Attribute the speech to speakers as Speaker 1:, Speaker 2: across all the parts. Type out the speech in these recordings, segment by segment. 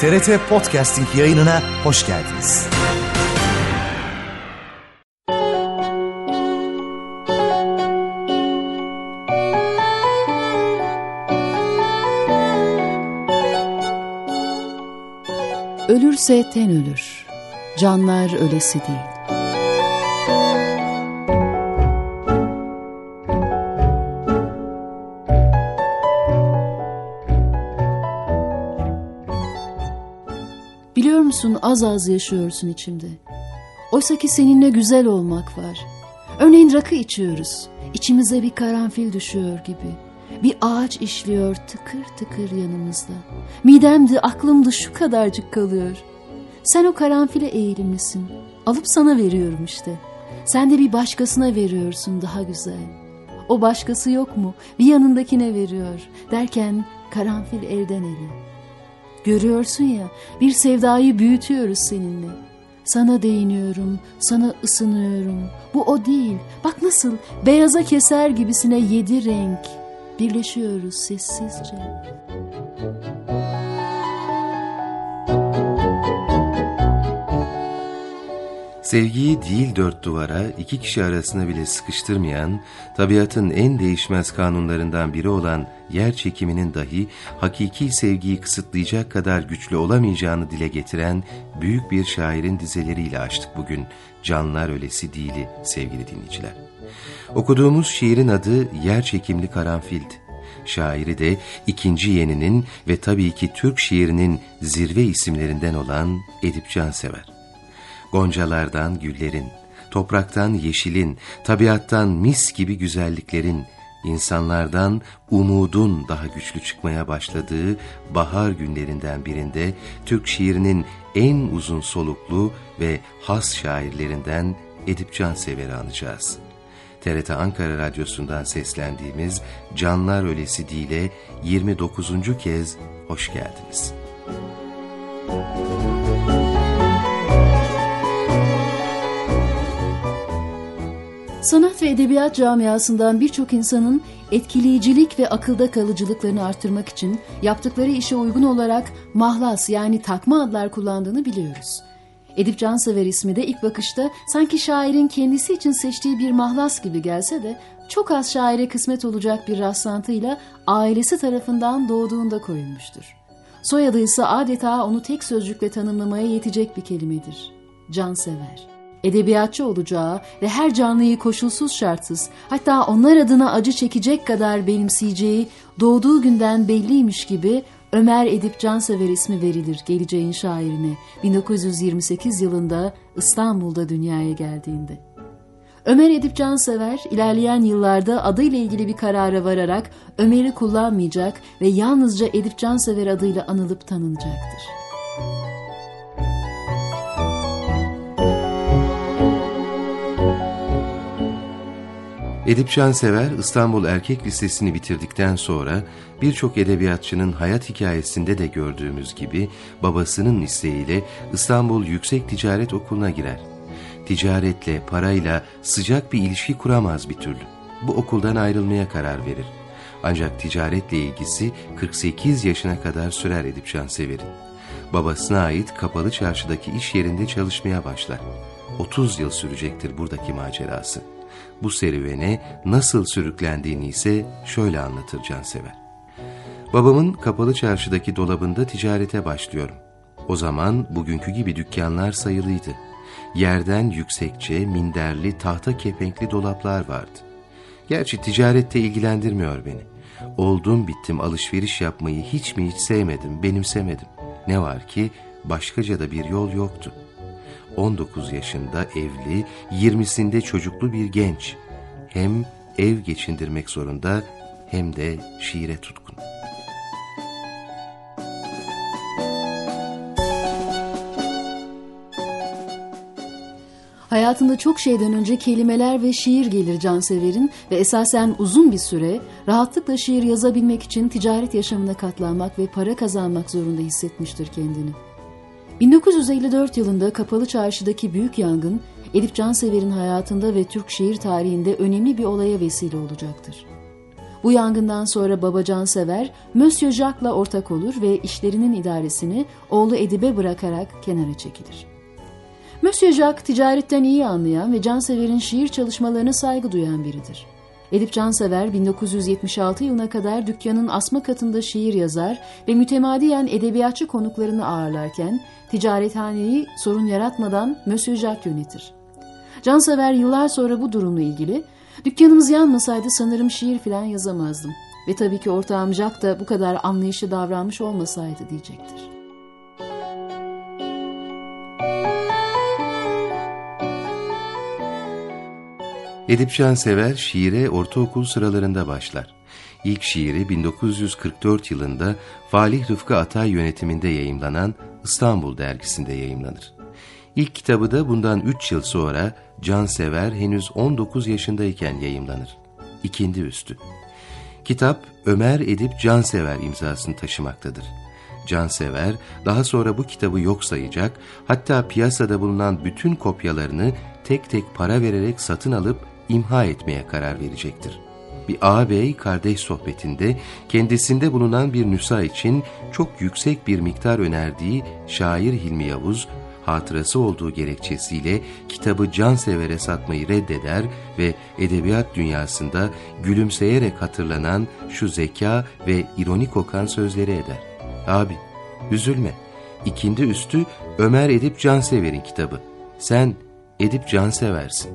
Speaker 1: TRT Podcasting yayınına hoş geldiniz.
Speaker 2: Ölürse ten ölür, canlar ölesi değil. Biliyor musun, az az yaşıyorsun içimde. Oysa ki seninle güzel olmak var. Örneğin rakı içiyoruz, içimize bir karanfil düşüyor gibi. Bir ağaç işliyor tıkır tıkır yanımızda. Midemde, aklımda şu kadarcık kalıyor. Sen o karanfile eğilimlisin. Alıp sana veriyorum işte. Sen de bir başkasına veriyorsun daha güzel. O başkası yok mu? Bir yanındakine veriyor. Derken karanfil elden ele. Görüyorsun ya, bir sevdayı büyütüyoruz seninle. Sana değiniyorum, sana ısınıyorum. Bu o değil. Bak nasıl beyaza keser gibisine 7 renk. Birleşiyoruz sessizce.
Speaker 3: Sevgiyi değil 4 duvara, 2 kişi arasına bile sıkıştırmayan, tabiatın en değişmez kanunlarından biri olan yer çekiminin dahi hakiki sevgiyi kısıtlayacak kadar güçlü olamayacağını dile getiren büyük bir şairin dizeleriyle açtık bugün Canlar Ölesi Değil'i sevgili dinleyiciler. Okuduğumuz şiirin adı Yer Çekimli Karanfil'di. Şairi de ikinci yeninin ve tabii ki Türk şiirinin zirve isimlerinden olan Edip Cansever. Goncalardan güllerin, topraktan yeşilin, tabiattan mis gibi güzelliklerin, insanlardan umudun daha güçlü çıkmaya başladığı bahar günlerinden birinde Türk şiirinin en uzun soluklu ve has şairlerinden Edip Cansever'i anacağız. TRT Ankara Radyosu'ndan seslendiğimiz Canlar Ölesi Değil'e 29. kez hoş geldiniz.
Speaker 2: Sanat ve edebiyat camiasından birçok insanın etkileyicilik ve akılda kalıcılıklarını artırmak için yaptıkları işe uygun olarak mahlas yani takma adlar kullandığını biliyoruz. Edip Cansever ismi de ilk bakışta sanki şairin kendisi için seçtiği bir mahlas gibi gelse de çok az şaire kısmet olacak bir rastlantıyla ailesi tarafından doğduğunda koyulmuştur. Soyadı ise adeta onu tek sözcükle tanımlamaya yetecek bir kelimedir: Cansever. Edebiyatçı olacağı ve her canlıyı koşulsuz şartsız, hatta onlar adına acı çekecek kadar benimseyeceği doğduğu günden belliymiş gibi Ömer Edip Cansever ismi verilir geleceğin şairine 1928 yılında İstanbul'da dünyaya geldiğinde. Ömer Edip Cansever ilerleyen yıllarda adıyla ilgili bir karara vararak Ömer'i kullanmayacak ve yalnızca Edip Cansever adıyla anılıp tanınacaktır.
Speaker 3: Edip Cansever İstanbul Erkek Lisesi'ni bitirdikten sonra birçok edebiyatçının hayat hikayesinde de gördüğümüz gibi babasının isteğiyle İstanbul Yüksek Ticaret Okulu'na girer. Ticaretle, parayla sıcak bir ilişki kuramaz bir türlü. Bu okuldan ayrılmaya karar verir. Ancak ticaretle ilgisi 48 yaşına kadar sürer Edip Cansever'in. Babasına ait Kapalı Çarşı'daki iş yerinde çalışmaya başlar. 30 yıl sürecektir buradaki macerası. Bu serüvene nasıl sürüklendiğini ise şöyle anlatır Cansever. Babamın Kapalı Çarşı'daki dolabında ticarete başlıyorum. O zaman bugünkü gibi dükkanlar sayılıydı. Yerden yüksekçe, minderli, tahta kepenkli dolaplar vardı. Gerçi ticarette ilgilendirmiyor beni. Oldum bittim alışveriş yapmayı hiç mi hiç sevmedim, benimsemedim. Ne var ki başkaca da bir yol yoktu. 19 yaşında evli, 20'sinde çocuklu bir genç. Hem ev geçindirmek zorunda hem de şiire tutkun.
Speaker 2: Hayatında çok şeyden önce kelimeler ve şiir gelir Cansever'in ve esasen uzun bir süre rahatlıkla şiir yazabilmek için ticaret yaşamına katlanmak ve para kazanmak zorunda hissetmiştir kendini. 1954 yılında Kapalı Çarşı'daki büyük yangın, Edip Cansever'in hayatında ve Türk şiir tarihinde önemli bir olaya vesile olacaktır. Bu yangından sonra baba Cansever, Monsieur Jacques'la ortak olur ve işlerinin idaresini oğlu Edip'e bırakarak kenara çekilir. Monsieur Jacques ticaretten iyi anlayan ve Cansever'in şiir çalışmalarına saygı duyan biridir. Edip Cansever 1976 yılına kadar dükkanın asma katında şiir yazar ve mütemadiyen edebiyatçı konuklarını ağırlarken ticarethaneyi sorun yaratmadan Monsieur Jacques yönetir. Cansever yıllar sonra bu durumla ilgili "Dükkanımız yanmasaydı sanırım şiir filan yazamazdım ve tabii ki ortağım Jacques da bu kadar anlayışlı davranmış olmasaydı" diyecektir.
Speaker 3: Edip Cansever şiire ortaokul sıralarında başlar. İlk şiiri 1944 yılında Falih Rıfkı Atay yönetiminde yayımlanan İstanbul dergisinde yayımlanır. İlk kitabı da bundan 3 yıl sonra Cansever henüz 19 yaşındayken yayımlanır. İkindi Üstü. Kitap Ömer Edip Cansever imzasını taşımaktadır. Cansever daha sonra bu kitabı yok sayacak, hatta piyasada bulunan bütün kopyalarını tek tek para vererek satın alıp imha etmeye karar verecektir. Bir ağabey kardeş sohbetinde kendisinde bulunan bir nüsha için çok yüksek bir miktar önerdiği şair Hilmi Yavuz, hatırası olduğu gerekçesiyle kitabı Cansever'e satmayı reddeder ve edebiyat dünyasında gülümseyerek hatırlanan şu zeka ve ironi kokan sözleri eder. "Abi, üzülme. İkindi Üstü Ömer Edip Cansever'in kitabı. Sen Edip Cansever'sin."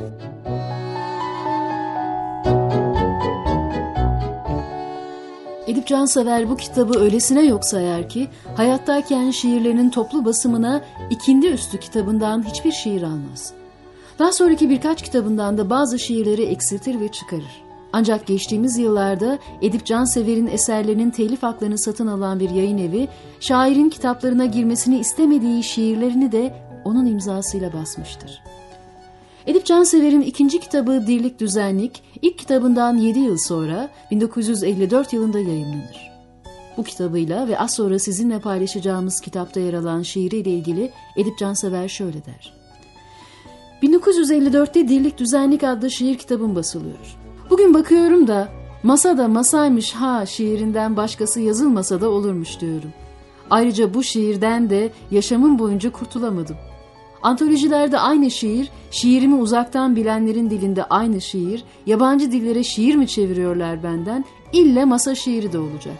Speaker 2: Edip Cansever bu kitabı öylesine yok sayar ki hayattayken şiirlerinin toplu basımına İkindi Üstü kitabından hiçbir şiir almaz. Daha sonraki birkaç kitabından da bazı şiirleri eksiltir ve çıkarır. Ancak geçtiğimiz yıllarda Edip Cansever'in eserlerinin telif haklarını satın alan bir yayın evi, şairin kitaplarına girmesini istemediği şiirlerini de onun imzasıyla basmıştır. Edip Cansever'in ikinci kitabı Dirlik Düzenlik, ilk kitabından 7 yıl sonra 1954 yılında yayımlanır. Bu kitabıyla ve az sonra sizinle paylaşacağımız kitapta yer alan şiiriyle ilgili Edip Cansever şöyle der. 1954'te Dirlik Düzenlik adlı şiir kitabım basılıyor. Bugün bakıyorum da masada masaymış ha şiirinden başkası yazılmasa da olurmuş diyorum. Ayrıca bu şiirden de yaşamım boyunca kurtulamadım. Antolojilerde aynı şiir, şiirimi uzaktan bilenlerin dilinde aynı şiir, yabancı dillere şiir mi çeviriyorlar benden? İlle masa şiiri de olacak.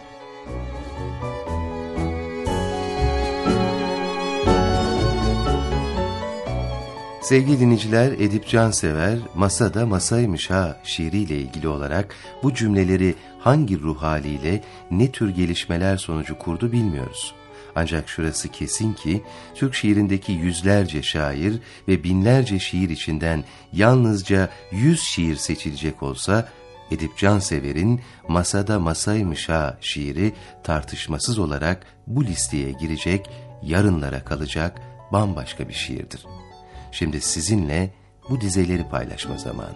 Speaker 3: Sevgili dinleyiciler, Edip Cansever, "Masada masaymış ha" şiiriyle ilgili olarak bu cümleleri hangi ruh haliyle, ne tür gelişmeler sonucu kurdu bilmiyoruz. Ancak şurası kesin ki Türk şiirindeki yüzlerce şair ve binlerce şiir içinden yalnızca 100 şiir seçilecek olsa Edip Cansever'in "Masada masaymış ha" şiiri tartışmasız olarak bu listeye girecek, yarınlara kalacak bambaşka bir şiirdir. Şimdi sizinle bu dizeleri paylaşma zamanı.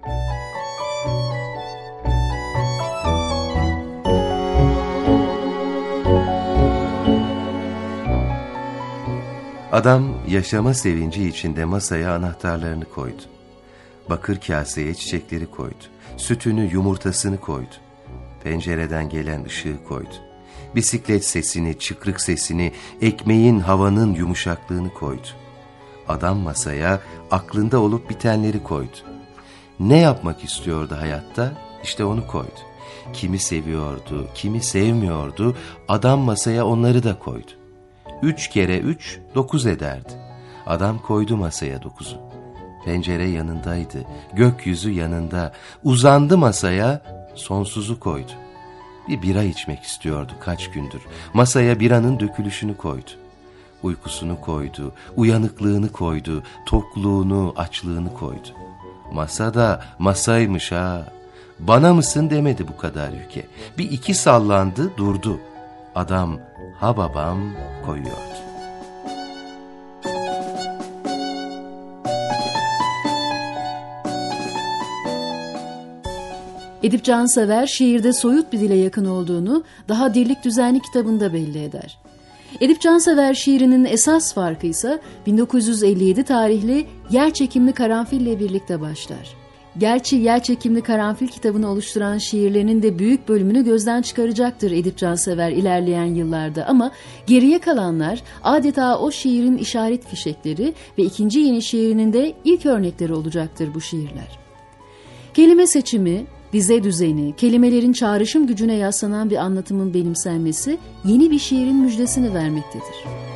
Speaker 3: Adam yaşama sevinci içinde masaya anahtarlarını koydu. Bakır kaseye çiçekleri koydu. Sütünü, yumurtasını koydu. Pencereden gelen ışığı koydu. Bisiklet sesini, çıkrık sesini, ekmeğin, havanın yumuşaklığını koydu. Adam masaya aklında olup bitenleri koydu. Ne yapmak istiyordu hayatta? İşte onu koydu. Kimi seviyordu, kimi sevmiyordu, adam masaya onları da koydu. 3 kere 3, 9 ederdi. Adam koydu masaya 9'u. Pencere yanındaydı, gökyüzü yanında. Uzandı masaya, sonsuzu koydu. Bir bira içmek istiyordu kaç gündür. Masaya biranın dökülüşünü koydu. Uykusunu koydu, uyanıklığını koydu, tokluğunu, açlığını koydu. Masada masaymış ha. Bana mısın demedi bu kadar yüke. Bir iki sallandı, durdu. Adam ha babam koyuyordu.
Speaker 2: Edip Cansever şiirde soyut bir dile yakın olduğunu daha Dirlik Düzenlik kitabında belli eder. Edip Cansever şiirinin esas farkı ise 1957 tarihli Yerçekimli Karanfil'le birlikte başlar. Gerçi Yerçekimli Karanfil kitabını oluşturan şiirlerinin de büyük bölümünü gözden çıkaracaktır Edip Cansever ilerleyen yıllarda, ama geriye kalanlar adeta o şiirin işaret fişekleri ve ikinci yeni şiirinin de ilk örnekleri olacaktır bu şiirler. Kelime seçimi, dize düzeni, kelimelerin çağrışım gücüne yaslanan bir anlatımın benimsenmesi yeni bir şiirin müjdesini vermektedir.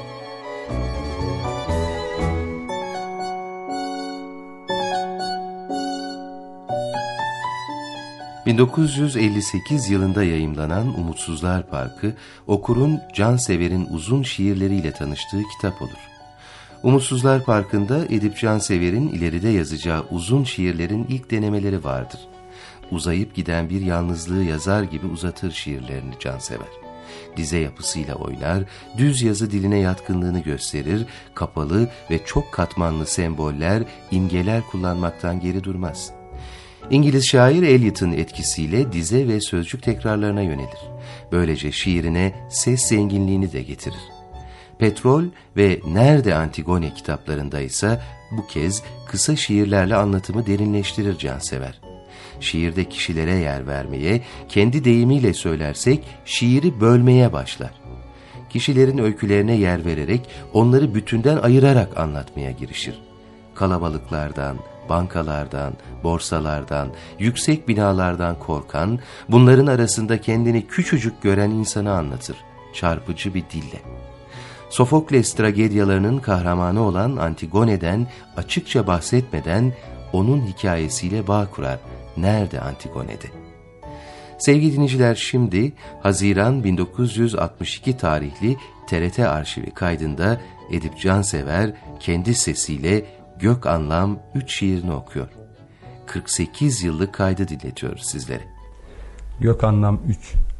Speaker 3: ...1958 yılında yayımlanan Umutsuzlar Parkı, okurun Cansever'in uzun şiirleriyle tanıştığı kitap olur. Umutsuzlar Parkı'nda Edip Cansever'in ileride yazacağı uzun şiirlerin ilk denemeleri vardır. Uzayıp giden bir yalnızlığı yazar gibi uzatır şiirlerini Cansever. Dize yapısıyla oynar, düz yazı diline yatkınlığını gösterir, kapalı ve çok katmanlı semboller, imgeler kullanmaktan geri durmaz. İngiliz şair Eliot'un etkisiyle dize ve sözcük tekrarlarına yönelir. Böylece şiirine ses zenginliğini de getirir. Petrol ve Nerede Antigone kitaplarında ise bu kez kısa şiirlerle anlatımı derinleştirir Cansever. Şiirde kişilere yer vermeye, kendi deyimiyle söylersek şiiri bölmeye başlar. Kişilerin öykülerine yer vererek onları bütünden ayırarak anlatmaya girişir. Kalabalıklardan, bankalardan, borsalardan, yüksek binalardan korkan, bunların arasında kendini küçücük gören insanı anlatır, çarpıcı bir dille. Sofokles tragedyalarının kahramanı olan Antigone'den açıkça bahsetmeden onun hikayesiyle bağ kurar Nerede Antigone'de. Sevgili dinleyiciler, şimdi Haziran 1962 tarihli TRT arşivi kaydında Edip Cansever kendi sesiyle Gök Anlam 3 şiirini okuyor. 48 yıllık kaydı dinletiyoruz sizlere.
Speaker 4: Gök Anlam 3.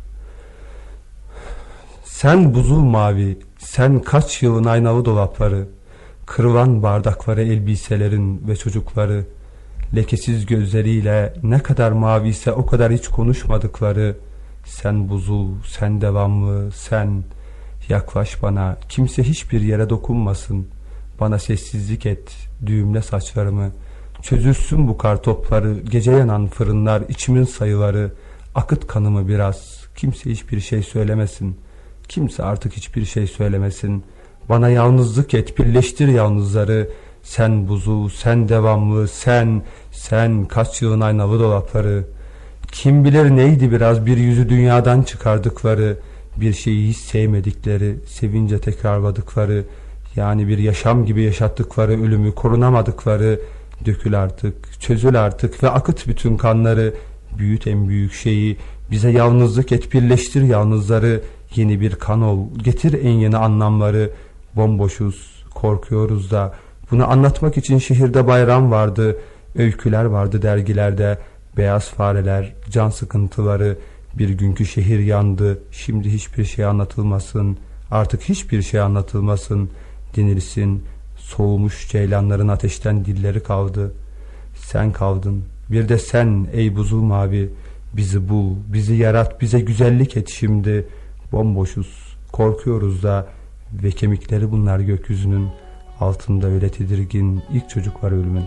Speaker 4: Sen buzul mavi, sen kaç yılın aynalı dolapları, kırılan bardakları, elbiselerin ve çocukları, lekesiz gözleriyle ne kadar maviyse o kadar hiç konuşmadıkları, sen buzul, sen devamlı, sen yaklaş bana, kimse hiçbir yere dokunmasın, bana sessizlik et, düğümle saçlarımı, çözülsün bu kar topları, gece yanan fırınlar, içimin sayıları, akıt kanımı biraz, kimse hiçbir şey söylemesin, kimse artık hiçbir şey söylemesin, bana yalnızlık et, birleştir yalnızları, sen buzul, sen devamlı, sen kaç yılın aynalı dolapları, kim bilir neydi biraz bir yüzü dünyadan çıkardıkları, bir şeyi hiç sevmedikleri, sevince tekrarladıkları, yani bir yaşam gibi yaşattıkları ölümü korunamadıkları, dökül artık, çözül artık ve akıt bütün kanları, büyüt en büyük şeyi, bize yalnızlık et, birleştir yalnızları, yeni bir kan ol, getir en yeni anlamları, bomboşuz, korkuyoruz da, bunu anlatmak için şehirde bayram vardı, öyküler vardı dergilerde, beyaz fareler, can sıkıntıları, bir günkü şehir yandı, şimdi hiçbir şey anlatılmasın, artık hiçbir şey anlatılmasın, denilsin, soğumuş ceylanların ateşten dilleri kaldı, sen kaldın, bir de sen ey buzul mavi, bizi bul, bizi yarat, bize güzellik et şimdi, bomboşuz, korkuyoruz da ve kemikleri bunlar gökyüzünün, altında öyle tedirgin ilk çocuk var ölümün.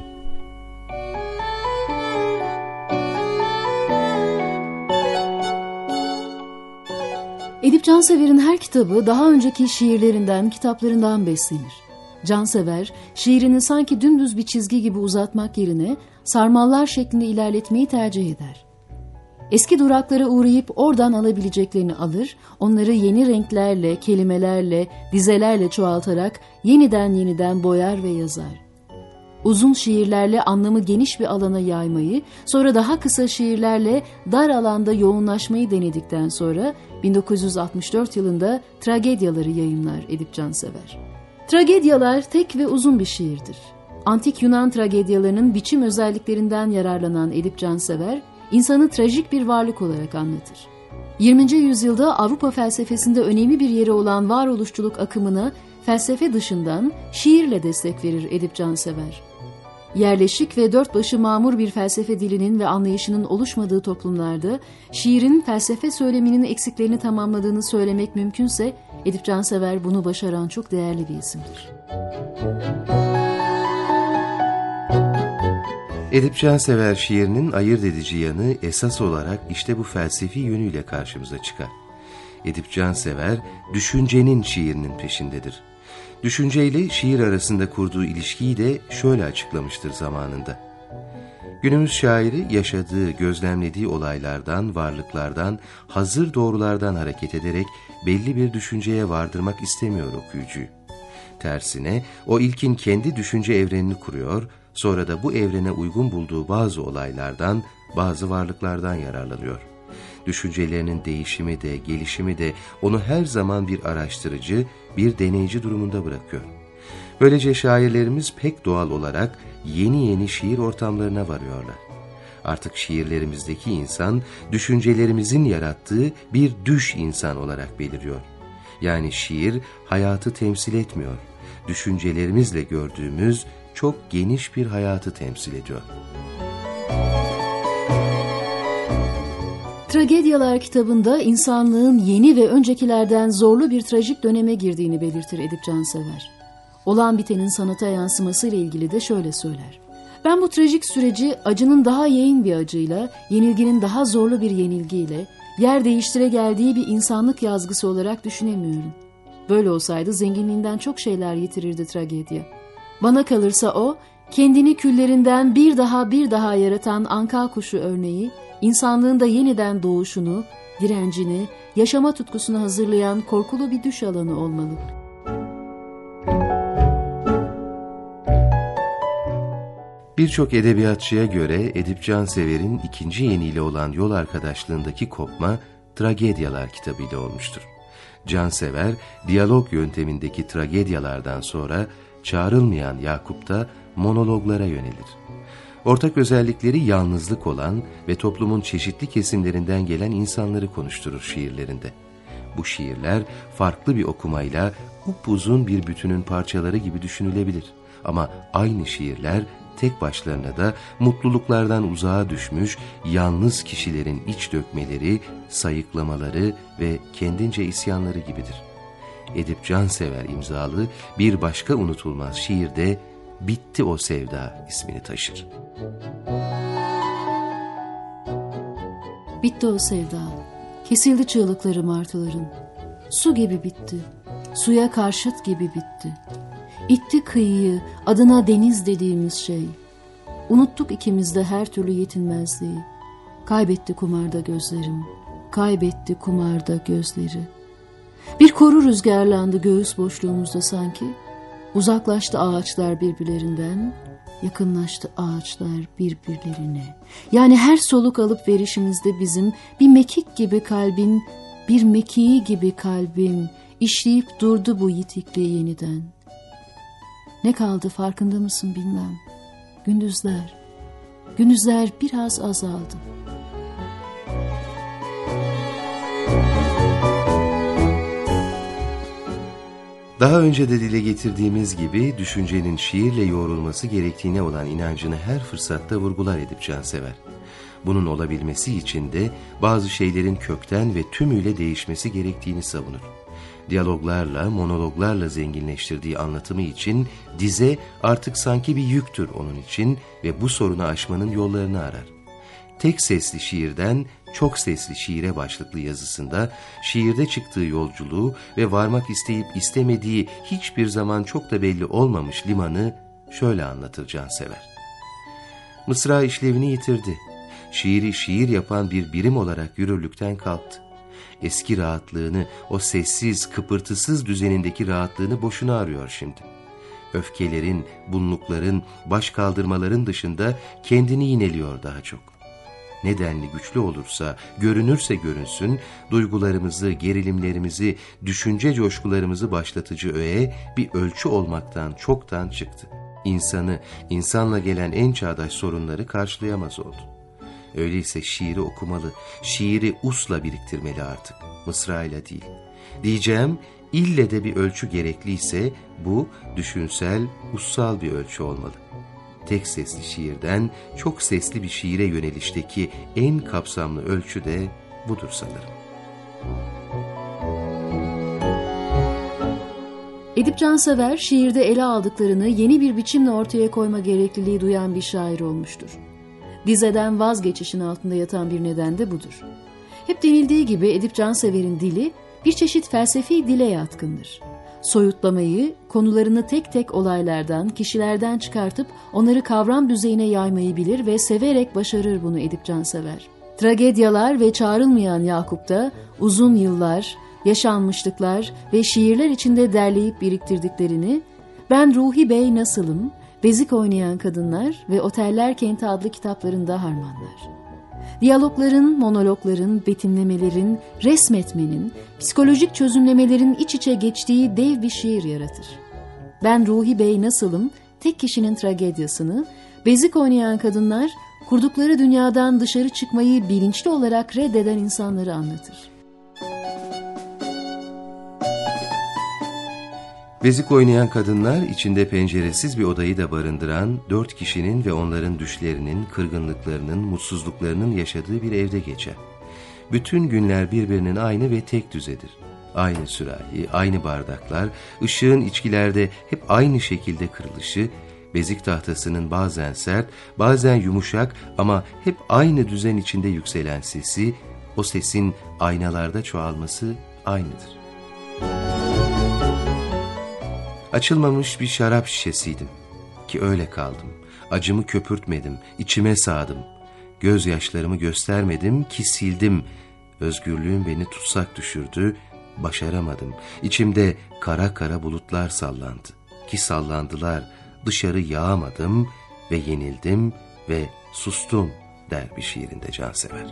Speaker 2: Edip Cansever'in her kitabı daha önceki şiirlerinden, kitaplarından beslenir. Cansever, şiirini sanki dümdüz bir çizgi gibi uzatmak yerine sarmallar şeklinde ilerletmeyi tercih eder. Eski duraklara uğrayıp oradan alabileceklerini alır, onları yeni renklerle, kelimelerle, dizelerle çoğaltarak yeniden boyar ve yazar. Uzun şiirlerle anlamı geniş bir alana yaymayı, sonra daha kısa şiirlerle dar alanda yoğunlaşmayı denedikten sonra 1964 yılında Tragedyaları yayımlar Edip Cansever. Tragedyalar tek ve uzun bir şiirdir. Antik Yunan tragedyalarının biçim özelliklerinden yararlanan Edip Cansever, insanı trajik bir varlık olarak anlatır. 20. yüzyılda Avrupa felsefesinde önemli bir yeri olan varoluşçuluk akımına felsefe dışından şiirle destek verir Edip Cansever. Yerleşik ve dört başı mamur bir felsefe dilinin ve anlayışının oluşmadığı toplumlarda şiirin felsefe söyleminin eksiklerini tamamladığını söylemek mümkünse Edip Cansever bunu başaran çok değerli bir isimdir.
Speaker 3: Edip Cansever şiirinin ayırt edici yanı esas olarak işte bu felsefi yönüyle karşımıza çıkar. Edip Cansever, düşüncenin şiirinin peşindedir. Düşünceyle şiir arasında kurduğu ilişkiyi de şöyle açıklamıştır zamanında. Günümüz şairi yaşadığı, gözlemlediği olaylardan, varlıklardan, hazır doğrulardan hareket ederek belli bir düşünceye vardırmak istemiyor okuyucuyu. Tersine o ilkin kendi düşünce evrenini kuruyor, sonra da bu evrene uygun bulduğu bazı olaylardan, bazı varlıklardan yararlanıyor. Düşüncelerinin değişimi de, gelişimi de onu her zaman bir araştırıcı, bir deneyici durumunda bırakıyor. Böylece şairlerimiz pek doğal olarak yeni yeni şiir ortamlarına varıyorlar. Artık şiirlerimizdeki insan, düşüncelerimizin yarattığı bir düş insan olarak beliriyor. Yani şiir hayatı temsil etmiyor, düşüncelerimizle gördüğümüz çok geniş bir hayatı temsil ediyor.
Speaker 2: Tragedyalar kitabında insanlığın yeni ve öncekilerden zorlu bir trajik döneme girdiğini belirtir Edip Cansever. Olan bitenin sanata yansımasıyla ilgili de şöyle söyler. Ben bu trajik süreci acının daha yeğin bir acıyla, yenilginin daha zorlu bir yenilgiyle, yer değiştire geldiği bir insanlık yazgısı olarak düşünemiyorum. Böyle olsaydı zenginliğinden çok şeyler yitirirdi tragedya. Bana kalırsa o, kendini küllerinden bir daha yaratan anka kuşu örneği, insanlığın da yeniden doğuşunu, direncini, yaşama tutkusunu hazırlayan korkulu bir düş alanı olmalı.
Speaker 3: Birçok edebiyatçıya göre Edip Cansever'in ikinci yeniyle olan yol arkadaşlığındaki kopma Tragedyalar kitabıyla olmuştur. Cansever, diyalog yöntemindeki tragedyalardan sonra çağrılmayan Yakup'ta monologlara yönelir. Ortak özellikleri yalnızlık olan ve toplumun çeşitli kesimlerinden gelen insanları konuşturur şiirlerinde. Bu şiirler farklı bir okumayla upuzun bir bütünün parçaları gibi düşünülebilir. Ama aynı şiirler tek başlarına da mutluluklardan uzağa düşmüş yalnız kişilerin iç dökmeleri, sayıklamaları ve kendince isyanları gibidir. Edip Cansever imzalı bir başka unutulmaz şiirde Bitti o Sevda ismini taşır.
Speaker 2: Bitti o sevda, kesildi çığlıkları martıların. Su gibi bitti, suya karşıt gibi bitti. İtti kıyıyı, adına deniz dediğimiz şey. Unuttuk ikimiz de her türlü yetinmezliği. Kaybetti kumarda gözlerim, kaybetti kumarda gözleri. Bir koru rüzgarlandı göğüs boşluğumuzda sanki. Uzaklaştı ağaçlar birbirlerinden, yakınlaştı ağaçlar birbirlerine. Yani her soluk alıp verişimizde bizim bir mekik gibi kalbin, bir mekiği gibi kalbim işleyip durdu bu yitikliği yeniden. Ne kaldı farkında mısın bilmem. Gündüzler biraz azaldı.
Speaker 3: Daha önce de dile getirdiğimiz gibi düşüncenin şiirle yoğrulması gerektiğine olan inancını her fırsatta vurgular Edip Cansever. Bunun olabilmesi için de bazı şeylerin kökten ve tümüyle değişmesi gerektiğini savunur. Diyaloglarla, monologlarla zenginleştirdiği anlatımı için dize artık sanki bir yüktür onun için ve bu sorunu aşmanın yollarını arar. Tek sesli şiirden çok sesli şiire başlıklı yazısında şiirde çıktığı yolculuğu ve varmak isteyip istemediği hiçbir zaman çok da belli olmamış limanı şöyle anlatır Cansever. Mısra işlevini yitirdi. Şiiri şiir yapan bir birim olarak yürürlükten kalktı. Eski rahatlığını, o sessiz, kıpırtısız düzenindeki rahatlığını boşuna arıyor şimdi. Öfkelerin, bunlukların, baş kaldırmaların dışında kendini yineliyor daha çok. Nedenli güçlü olursa, görünürse görünsün, duygularımızı, gerilimlerimizi, düşünce coşkularımızı başlatıcı öğe bir ölçü olmaktan çoktan çıktı. İnsanı, insanla gelen en çağdaş sorunları karşılayamaz oldu. Öyleyse şiiri okumalı, şiiri usla biriktirmeli artık, mısrayla değil. Diyeceğim, ille de bir ölçü gerekliyse bu düşünsel, ussal bir ölçü olmalı. Tek sesli şiirden çok sesli bir şiire yönelişteki en kapsamlı ölçü de budur sanırım.
Speaker 2: Edip Cansever, şiirde ele aldıklarını yeni bir biçimle ortaya koyma gerekliliği duyan bir şair olmuştur. Dizeden vazgeçişin altında yatan bir neden de budur. Hep denildiği gibi Edip Cansever'in dili bir çeşit felsefi dile yatkındır. Soyutlamayı, konularını tek tek olaylardan, kişilerden çıkartıp onları kavram düzeyine yaymayı bilir ve severek başarır bunu Edip Cansever. Tragedyalar ve Çağrılmayan Yakup'ta uzun yıllar, yaşanmışlıklar ve şiirler içinde derleyip biriktirdiklerini Ben Ruhi Bey Nasılım, Bezik Oynayan Kadınlar ve Oteller Kenti adlı kitaplarında harmanlar. Diyalogların, monologların, betimlemelerin, resmetmenin, psikolojik çözümlemelerin iç içe geçtiği dev bir şiir yaratır. Ben Ruhi Bey Nasılım, tek kişinin tragedyasını, Bezik Oynayan Kadınlar, kurdukları dünyadan dışarı çıkmayı bilinçli olarak reddeden insanları anlatır.
Speaker 3: Bezik Oynayan Kadınlar, içinde penceresiz bir odayı da barındıran 4 kişinin ve onların düşlerinin, kırgınlıklarının, mutsuzluklarının yaşadığı bir evde geçer. Bütün günler birbirinin aynı ve tek düzedir. Aynı sürahi, aynı bardaklar, ışığın içkilerde hep aynı şekilde kırılışı, bezik tahtasının bazen sert, bazen yumuşak ama hep aynı düzen içinde yükselen sesi, o sesin aynalarda çoğalması aynıdır. Açılmamış bir şarap şişesiydim ki öyle kaldım. Acımı köpürtmedim, içime sağdım. Gözyaşlarımı göstermedim ki sildim. Özgürlüğüm beni tutsak düşürdü, başaramadım. İçimde kara kara bulutlar sallandı ki sallandılar. Dışarı yağamadım ve yenildim ve sustum der bir şiirinde Cansever.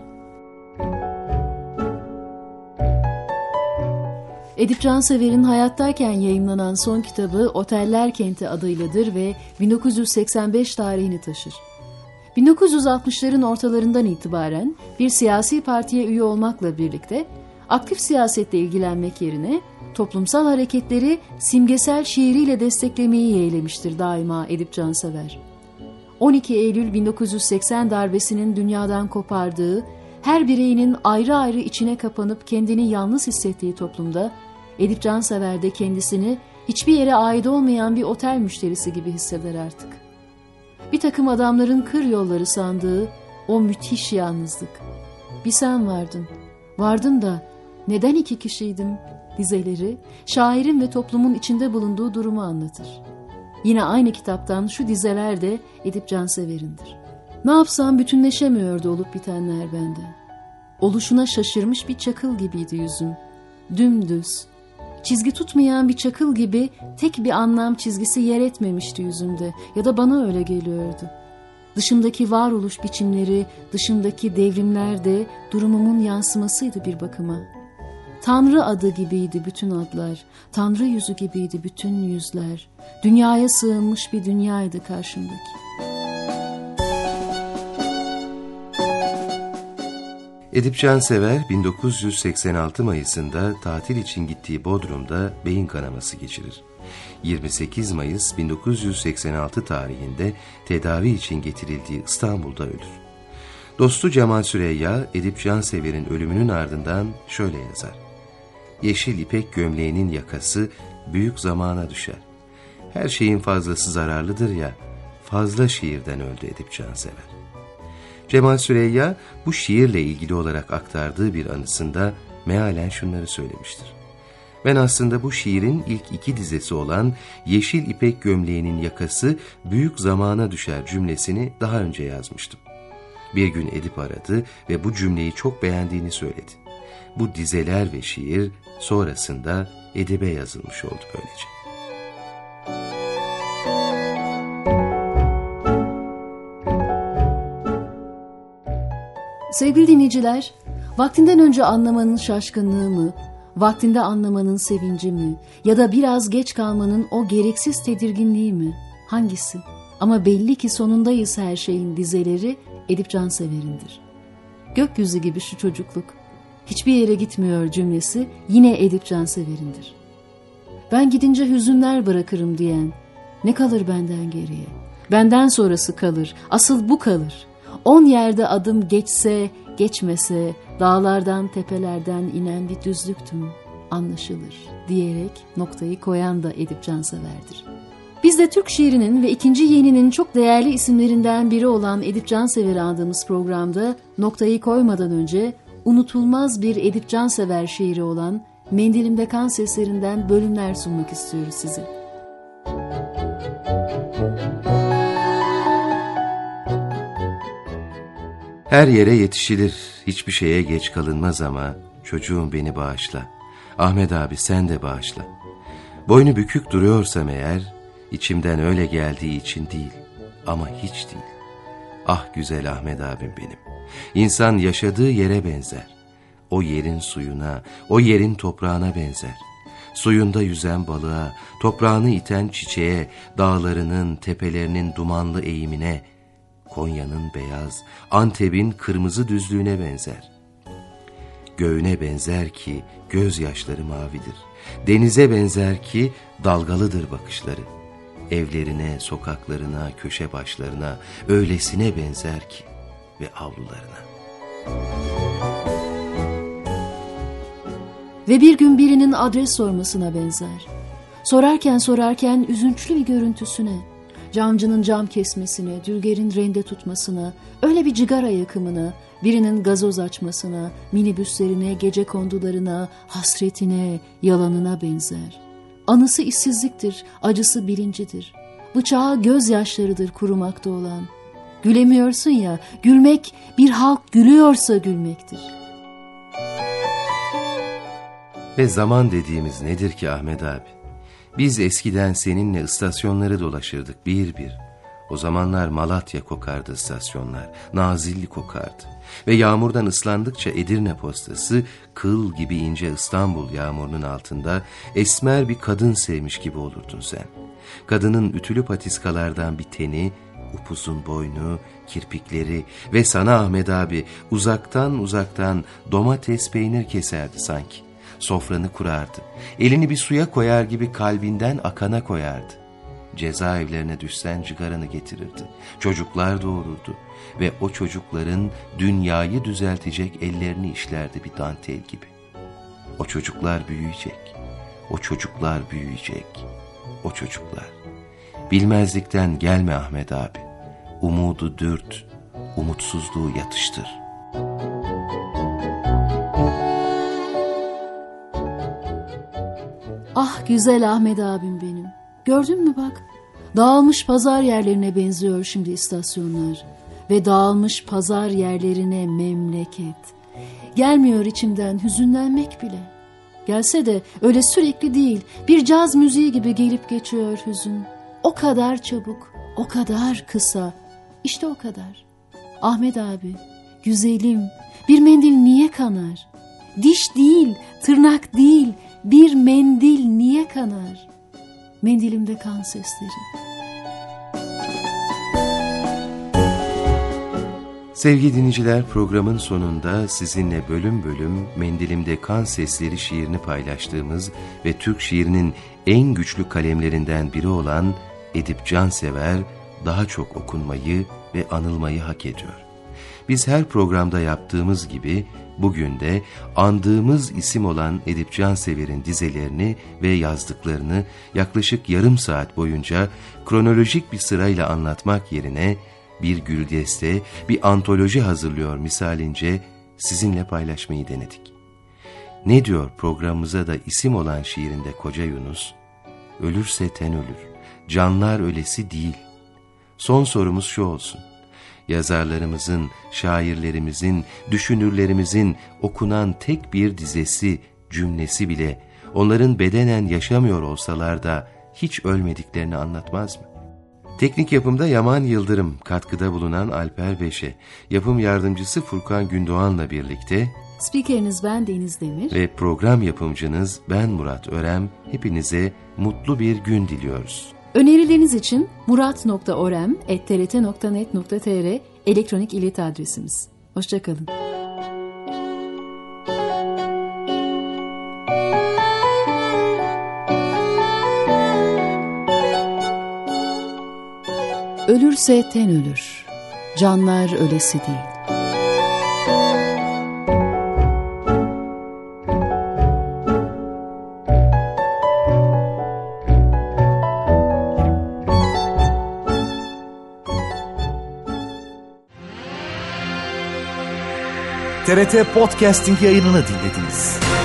Speaker 2: Edip Cansever'in hayattayken yayımlanan son kitabı Oteller Kenti adıyladır ve 1985 tarihini taşır. 1960'ların ortalarından itibaren bir siyasi partiye üye olmakla birlikte aktif siyasetle ilgilenmek yerine toplumsal hareketleri simgesel şiiriyle desteklemeyi yeğlemiştir daima Edip Cansever. 12 Eylül 1980 darbesinin dünyadan kopardığı, her bireyinin ayrı ayrı içine kapanıp kendini yalnız hissettiği toplumda Edip Cansever de kendisini hiçbir yere ait olmayan bir otel müşterisi gibi hisseder artık. Bir takım adamların kır yolları sandığı o müthiş yalnızlık. Bir sen vardın, vardın da neden 2 kişiydim dizeleri şairin ve toplumun içinde bulunduğu durumu anlatır. Yine aynı kitaptan şu dizeler de Edip Cansever'indir. Ne yapsam bütünleşemiyordu olup bitenler bende. Oluşuna şaşırmış bir çakıl gibiydi yüzüm. Dümdüz, çizgi tutmayan bir çakıl gibi tek bir anlam çizgisi yer etmemişti yüzümde ya da bana öyle geliyordu. Dışımdaki varoluş biçimleri, dışımdaki devrimler de durumumun yansımasıydı bir bakıma. Tanrı adı gibiydi bütün adlar, Tanrı yüzü gibiydi bütün yüzler. Dünyaya sığınmış bir dünyaydı karşımdaki.
Speaker 3: Edip Cansever 1986 Mayıs'ında tatil için gittiği Bodrum'da beyin kanaması geçirir. 28 Mayıs 1986 tarihinde tedavi için getirildiği İstanbul'da ölür. Dostu Cemal Süreyya, Edip Cansever'in ölümünün ardından şöyle yazar. Yeşil ipek gömleğinin yakası büyük zamana düşer. Her şeyin fazlası zararlıdır ya, fazla şiirden öldü Edip Cansever. Cemal Süreyya bu şiirle ilgili olarak aktardığı bir anısında mealen şunları söylemiştir. Ben aslında bu şiirin ilk 2 dizesi olan Yeşil ipek gömleğinin yakası büyük zamana düşer cümlesini daha önce yazmıştım. Bir gün Edip aradı ve bu cümleyi çok beğendiğini söyledi. Bu dizeler ve şiir sonrasında Edip'e yazılmış oldu böylece.
Speaker 2: Sevgili dinleyiciler, vaktinden önce anlamanın şaşkınlığı mı, vaktinde anlamanın sevinci mi ya da biraz geç kalmanın o gereksiz tedirginliği mi? Hangisi? Ama belli ki sonundayız her şeyin dizeleri Edip Cansever'indir. Gökyüzü gibi şu çocukluk, hiçbir yere gitmiyor cümlesi yine Edip Cansever'indir. Ben gidince hüzünler bırakırım diyen, ne kalır benden geriye? Benden sonrası kalır, asıl bu kalır. 10 yerde adım geçse, geçmese, dağlardan, tepelerden inen bir düzlüktüm. anlaşılır diyerek noktayı koyan da Edip Cansever'dir. Biz de Türk şiirinin ve ikinci yeninin çok değerli isimlerinden biri olan Edip Cansever'i andığımız programda noktayı koymadan önce unutulmaz bir Edip Cansever şiiri olan Mendilimde Kan Seslerinden bölümler sunmak istiyoruz size.
Speaker 3: Her yere yetişilir, hiçbir şeye geç kalınmaz ama çocuğum beni bağışla. Ahmet abi sen de bağışla. Boynu bükük duruyorsam eğer, içimden öyle geldiği için değil ama hiç değil. Ah güzel Ahmet abim benim. İnsan yaşadığı yere benzer. O yerin suyuna, o yerin toprağına benzer. Suyunda yüzen balığa, toprağını iten çiçeğe, dağlarının, tepelerinin dumanlı eğimine, Konya'nın beyaz, Antep'in kırmızı düzlüğüne benzer. Göğüne benzer ki gözyaşları mavidir. Denize benzer ki dalgalıdır bakışları. Evlerine, sokaklarına, köşe başlarına öylesine benzer ki ve avlularına.
Speaker 2: Ve bir gün birinin adres sormasına benzer. Sorarken üzünçlü bir görüntüsüne, camcının cam kesmesine, dülgerin rende tutmasına, öyle bir cigara yakımına, birinin gazoz açmasına, minibüslerine, gecekondularına, hasretine, yalanına benzer. Anısı işsizliktir, acısı bilincidir. Bıçağı gözyaşlarıdır kurumakta olan. Gülemiyorsun ya, gülmek bir halk gülüyorsa gülmektir.
Speaker 3: Ve zaman dediğimiz nedir ki Ahmet abi? Biz eskiden seninle istasyonları dolaşırdık bir bir. O zamanlar Malatya kokardı istasyonlar, Nazilli kokardı. Ve yağmurdan ıslandıkça Edirne postası kıl gibi ince İstanbul yağmurunun altında esmer bir kadın sevmiş gibi olurdun sen. Kadının ütülü patiskalardan bir teni, upuzun boynu, kirpikleri ve sana Ahmet abi uzaktan domates peynir keserdi sanki. Sofranı kurardı. Elini bir suya koyar gibi kalbinden akana koyardı. Cezaevlerine düşsen cigaranı getirirdi. Çocuklar doğururdu. Ve o çocukların dünyayı düzeltecek ellerini işlerdi bir dantel gibi. O çocuklar büyüyecek. O çocuklar büyüyecek. O çocuklar. Bilmezlikten gelme Ahmet abi. Umudu dürt, umutsuzluğu yatıştır.
Speaker 2: Ah güzel Ahmet abim benim. Gördün mü bak? Dağılmış pazar yerlerine benziyor şimdi istasyonlar. Ve dağılmış pazar yerlerine memleket. Gelmiyor içimden hüzünlenmek bile. Gelse de öyle sürekli değil, bir caz müziği gibi gelip geçiyor hüzün. O kadar çabuk, o kadar kısa, işte o kadar. Ahmet abi, güzelim, bir mendil niye kanar? Diş değil, tırnak değil, bir mendil niye kanar? Mendilimde kan sesleri.
Speaker 3: Sevgili dinleyiciler, programın sonunda sizinle bölüm bölüm Mendilimde Kan Sesleri şiirini paylaştığımız ve Türk şiirinin en güçlü kalemlerinden biri olan Edip Cansever daha çok okunmayı ve anılmayı hak ediyor. Biz her programda yaptığımız gibi bugün de andığımız isim olan Edip Cansever'in dizelerini ve yazdıklarını yaklaşık yarım saat boyunca kronolojik bir sırayla anlatmak yerine bir güldeste, bir antoloji hazırlıyor misalince sizinle paylaşmayı denedik. Ne diyor programımıza da isim olan şiirinde Koca Yunus? Ölürse ten ölür, canlar ölesi değil. Son sorumuz şu olsun. Yazarlarımızın, şairlerimizin, düşünürlerimizin okunan tek bir dizesi, cümlesi bile onların bedenen yaşamıyor olsalar da hiç ölmediklerini anlatmaz mı? Teknik yapımda Yaman Yıldırım, katkıda bulunan Alper Beşe, yapım yardımcısı Furkan Gündoğan'la birlikte
Speaker 2: spikeriniz ben Deniz Demir
Speaker 3: ve program yapımcınız ben Murat Örem, hepinize mutlu bir gün diliyoruz.
Speaker 2: Önerileriniz için murat.orem@trt.net.tr elektronik ileti adresimiz. Hoşça kalın. Ölürse ten ölür, canlar ölesi değil.
Speaker 1: TRT Podcasting yayınını dinlediniz.